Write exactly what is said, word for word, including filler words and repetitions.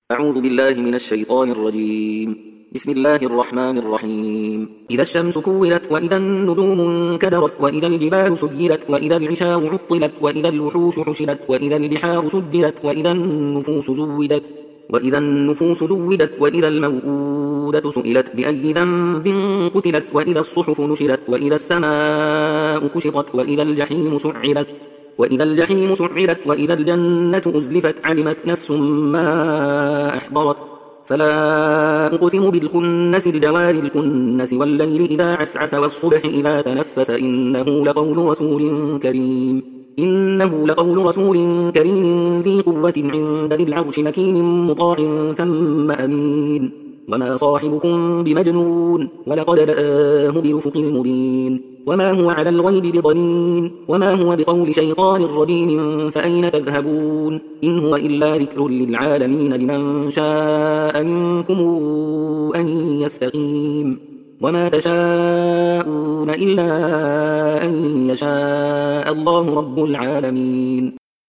أعوذ بالله من الشيطان الرجيم. بسم الله الرحمن الرحيم. إذا الشمس كورت وإذا النجوم انكدرت وإذا الجبال سيرت وإذا العشار عطلت وإذا الوحوش حشرت وإذا البحار سجرت وإذا النفوس زودت وإذا النفوس زودت وإذا الموءودة سئلت بأي ذنب قتلت وإذا الصحف نشرت وإذا السماء كشطت وإذا الجحيم سعرت وإذا الجحيم سعرت وإذا الجنة أزلفت علمت نفس ما أحضرت فلا أقسم بالخنس الجوار الكنس والليل إذا عسعس والصبح إذا تنفس إنه لقول رسول كريم إنه لقول رسول كريم ذي قوة عند ذي العرش مكين مطاع ثم أمين وما صاحبكم بمجنون ولقد رآه بالأفق المبين وما هو على الغيب بضنين وما هو بقول شيطان رجيم فأين تذهبون إن هو إلا ذكر للعالمين لمن شاء منكم أن يستقيم وما تشاءون إلا أن يشاء الله رب العالمين.